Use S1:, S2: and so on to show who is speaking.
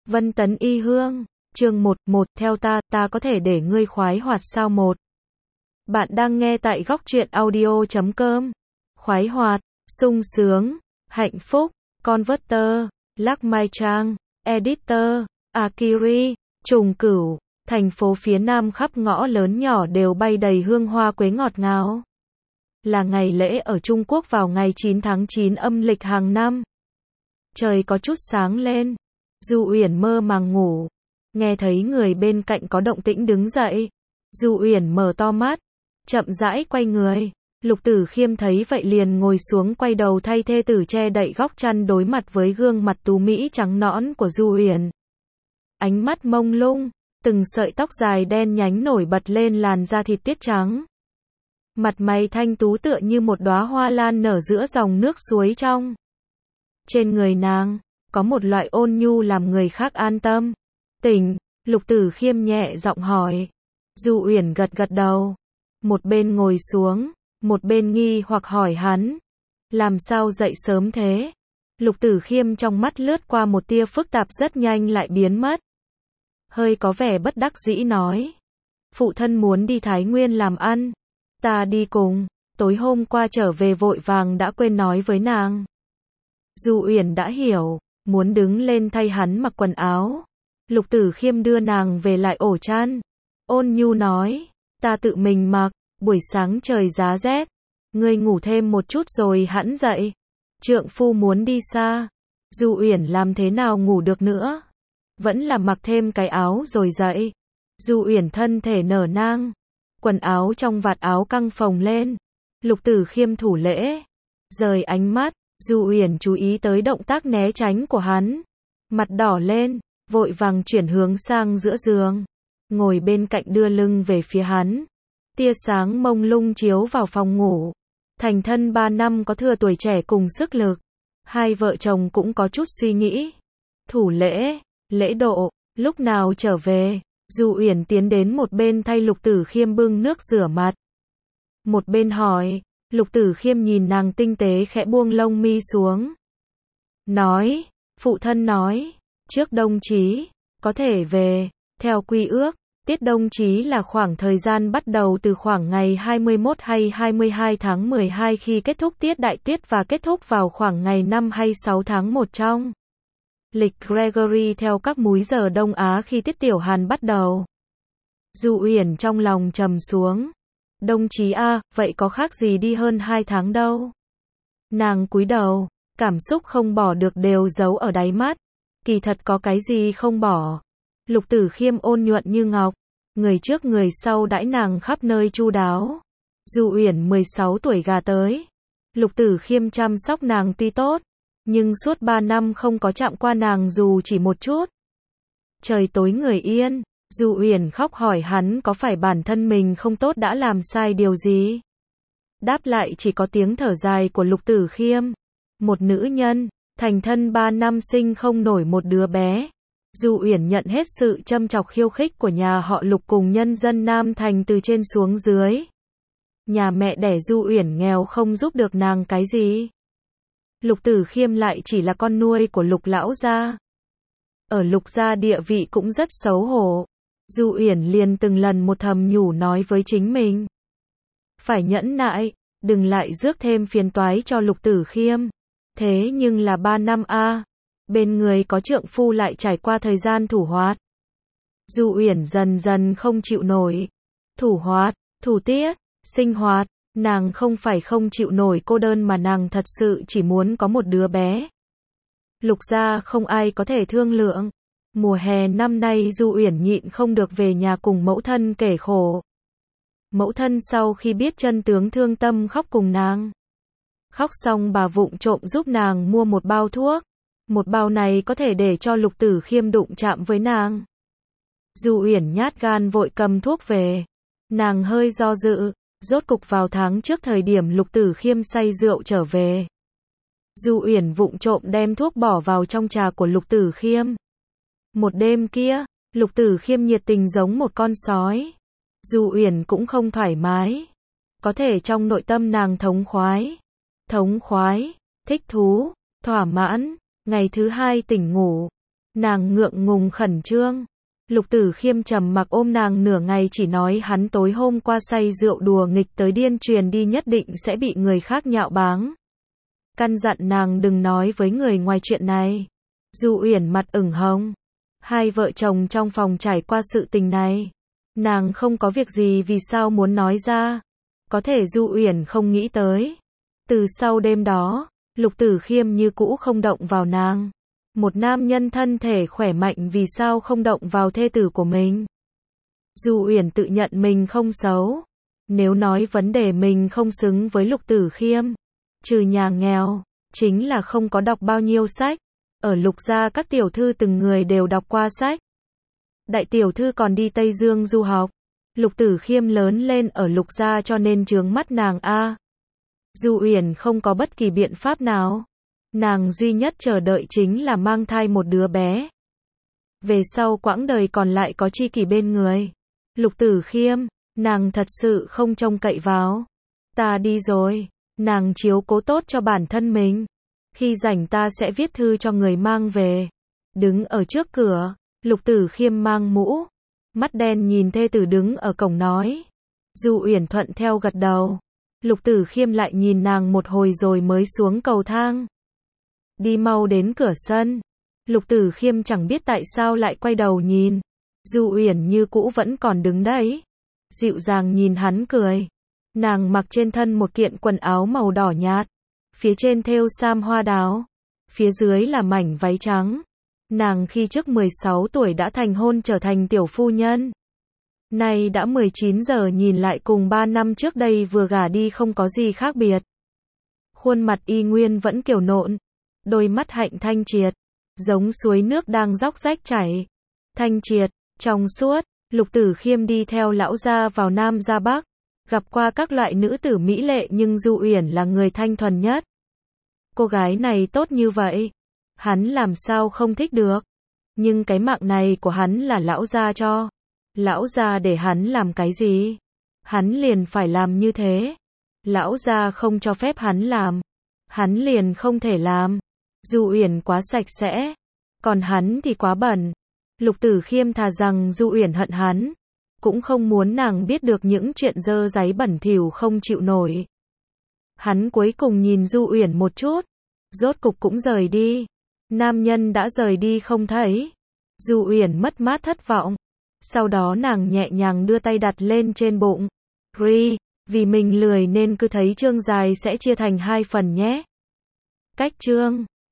S1: Vân Tấn Y Hương, chương 1, theo ta có thể để ngươi khoái hoạt sao một. Bạn đang nghe tại góc truyện audio.com. Khoái hoạt, sung sướng, hạnh phúc, Converter, Lắc Mai Trang, Editor, Akiri, Trùng Cửu, thành phố phía Nam khắp ngõ lớn nhỏ đều bay đầy hương hoa quế ngọt ngào. Là ngày lễ ở Trung Quốc vào ngày 9 tháng 9 âm lịch hàng năm. Trời có chút sáng lên. Du Uyển mơ màng ngủ, nghe thấy người bên cạnh có động tĩnh đứng dậy. Du Uyển mở to mắt, chậm rãi quay người. Lục Tử Khiêm thấy vậy liền ngồi xuống quay đầu thay thê tử che đậy góc chăn đối mặt với gương mặt tú mỹ trắng nõn của Du Uyển. Ánh mắt mông lung, từng sợi tóc dài đen nhánh nổi bật lên làn da thịt tiết trắng. Mặt mày thanh tú tựa như một đóa hoa lan nở giữa dòng nước suối trong. Trên người nàng có một loại ôn nhu làm người khác an tâm. Tỉnh, Lục Tử Khiêm nhẹ giọng hỏi. Du Uyển gật gật đầu. Một bên ngồi xuống, một bên nghi hoặc hỏi hắn. Làm sao dậy sớm thế? Lục Tử Khiêm trong mắt lướt qua một tia phức tạp rất nhanh lại biến mất. Hơi có vẻ bất đắc dĩ nói. Phụ thân muốn đi Thái Nguyên làm ăn. Ta đi cùng, tối hôm qua trở về vội vàng đã quên nói với nàng. Du Uyển đã hiểu, muốn đứng lên thay hắn mặc quần áo. Lục Tử Khiêm đưa nàng về lại ổ chăn. Ôn nhu nói, ta tự mình mặc, buổi sáng trời giá rét. Ngươi ngủ thêm một chút rồi hẵng dậy. Trượng phu muốn đi xa. Du Uyển làm thế nào ngủ được nữa. Vẫn là mặc thêm cái áo rồi dậy. Du Uyển thân thể nở nang. Quần áo trong vạt áo căng phồng lên. Lục Tử Khiêm thủ lễ. Rời ánh mắt. Du Uyển chú ý tới động tác né tránh của hắn. Mặt đỏ lên, vội vàng chuyển hướng sang giữa giường. Ngồi bên cạnh đưa lưng về phía hắn. Tia sáng mông lung chiếu vào phòng ngủ. Thành thân 3 năm có thừa tuổi trẻ cùng sức lực. Hai vợ chồng cũng có chút suy nghĩ. Thủ lễ, lễ độ, lúc nào trở về. Du Uyển tiến đến một bên thay Lục Tử Khiêm bưng nước rửa mặt. Một bên hỏi. Lục Tử Khiêm nhìn nàng tinh tế khẽ buông lông mi xuống. Nói, phụ thân nói, trước đông chí, có thể về, theo quy ước, tiết đông chí là khoảng thời gian bắt đầu từ khoảng ngày 21 hay 22 tháng 12 khi kết thúc tiết đại tiết và kết thúc vào khoảng ngày 5 hay 6 tháng 1 trong lịch Gregory theo các múi giờ Đông Á khi tiết tiểu hàn bắt đầu. Du Uyển trong lòng trầm xuống. Đông chí a, vậy có khác gì đi hơn 2 tháng đâu. Nàng cúi đầu, cảm xúc không bỏ được đều giấu ở đáy mắt. Kỳ thật có cái gì không bỏ. Lục Tử Khiêm ôn nhuận như ngọc, người trước người sau đãi nàng khắp nơi chu đáo. Du Uyển 16 tuổi gà tới. Lục Tử Khiêm chăm sóc nàng tuy tốt, nhưng suốt 3 năm không có chạm qua nàng dù chỉ một chút. Trời tối người yên. Du Uyển khóc hỏi hắn có phải bản thân mình không tốt đã làm sai điều gì. Đáp lại chỉ có tiếng thở dài của Lục Tử Khiêm. Một nữ nhân, thành thân 3 năm sinh không nổi một đứa bé. Du Uyển nhận hết sự châm chọc khiêu khích của nhà họ Lục cùng nhân dân Nam Thành từ trên xuống dưới. Nhà mẹ đẻ Du Uyển nghèo không giúp được nàng cái gì. Lục Tử Khiêm lại chỉ là con nuôi của Lục lão gia. Ở Lục gia địa vị cũng rất xấu hổ. Du Uyển liền từng lần một thầm nhủ nói với chính mình. Phải nhẫn nại, đừng lại rước thêm phiền toái cho Lục Tử Khiêm. Thế nhưng là 3 năm a, bên người có trượng phu lại trải qua thời gian thủ hoạt. Du Uyển dần dần không chịu nổi. Thủ hoạt, thủ tiết, sinh hoạt, nàng không phải không chịu nổi cô đơn mà nàng thật sự chỉ muốn có một đứa bé. Lục gia không ai có thể thương lượng. Mùa hè năm nay Du Uyển nhịn không được về nhà cùng mẫu thân kể khổ. Mẫu thân sau khi biết chân tướng thương tâm khóc cùng nàng. Khóc xong bà vụng trộm giúp nàng mua một bao thuốc. Một bao này có thể để cho Lục Tử Khiêm đụng chạm với nàng. Du Uyển nhát gan vội cầm thuốc về. Nàng hơi do dự, rốt cục vào tháng trước thời điểm Lục Tử Khiêm say rượu trở về. Du Uyển vụng trộm đem thuốc bỏ vào trong trà của Lục Tử Khiêm. Một đêm kia, Lục Tử Khiêm nhiệt tình giống một con sói. Du Uyển cũng không thoải mái. Có thể trong nội tâm nàng thống khoái, thích thú, thỏa mãn. Ngày thứ 2 tỉnh ngủ. Nàng ngượng ngùng khẩn trương. Lục Tử Khiêm trầm mặc ôm nàng nửa ngày chỉ nói hắn tối hôm qua say rượu đùa nghịch tới điên truyền đi nhất định sẽ bị người khác nhạo báng. Căn dặn nàng đừng nói với người ngoài chuyện này. Du Uyển mặt ửng hồng. Hai vợ chồng trong phòng trải qua sự tình này. Nàng không có việc gì vì sao muốn nói ra. Có thể Du Uyển không nghĩ tới. Từ sau đêm đó, Lục Tử Khiêm như cũ không động vào nàng. Một nam nhân thân thể khỏe mạnh vì sao không động vào thê tử của mình. Du Uyển tự nhận mình không xấu. Nếu nói vấn đề mình không xứng với Lục Tử Khiêm, trừ nhà nghèo, chính là không có đọc bao nhiêu sách. Ở Lục gia các tiểu thư từng người đều đọc qua sách. Đại tiểu thư còn đi Tây Dương du học. Lục Tử Khiêm lớn lên ở Lục gia cho nên chướng mắt nàng a. Du Uyển không có bất kỳ biện pháp nào. Nàng duy nhất chờ đợi chính là mang thai một đứa bé. Về sau quãng đời còn lại có tri kỷ bên người. Lục Tử Khiêm, nàng thật sự không trông cậy vào. Ta đi rồi, nàng chiếu cố tốt cho bản thân mình. Khi rảnh ta sẽ viết thư cho người mang về. Đứng ở trước cửa, Lục Tử Khiêm mang mũ, mắt đen nhìn thê tử đứng ở cổng nói. Du Uyển thuận theo gật đầu. Lục Tử Khiêm lại nhìn nàng một hồi rồi mới xuống cầu thang. Đi mau đến cửa sân. Lục Tử Khiêm chẳng biết tại sao lại quay đầu nhìn. Du Uyển như cũ vẫn còn đứng đấy. Dịu dàng nhìn hắn cười. Nàng mặc trên thân một kiện quần áo màu đỏ nhạt. Phía trên thêu sam hoa đào. Phía dưới là mảnh váy trắng. Nàng khi trước 16 tuổi đã thành hôn trở thành tiểu phu nhân. Nay đã 19 giờ nhìn lại cùng 3 năm trước đây vừa gả đi không có gì khác biệt. Khuôn mặt y nguyên vẫn kiều nộn. Đôi mắt hạnh thanh triệt. Giống suối nước đang róc rách chảy. Thanh triệt, trong suốt. Lục Tử Khiêm đi theo lão gia vào Nam ra Bắc. Gặp qua các loại nữ tử mỹ lệ nhưng Du Uyển là người thanh thuần nhất. Cô gái này tốt như vậy. Hắn làm sao không thích được. Nhưng cái mạng này của hắn là lão gia cho. Lão gia để hắn làm cái gì? Hắn liền phải làm như thế. Lão gia không cho phép hắn làm. Hắn liền không thể làm. Du Uyển quá sạch sẽ. Còn hắn thì quá bẩn. Lục Tử Khiêm thà rằng Du Uyển hận hắn. Cũng không muốn nàng biết được những chuyện dơ dáy bẩn thỉu không chịu nổi. Hắn cuối cùng nhìn Du Uyển một chút. Rốt cục cũng rời đi. Nam nhân đã rời đi không thấy. Du Uyển mất mát thất vọng. Sau đó nàng nhẹ nhàng đưa tay đặt lên trên bụng. Vì mình lười nên cứ thấy chương dài sẽ chia thành 2 phần nhé. Cách chương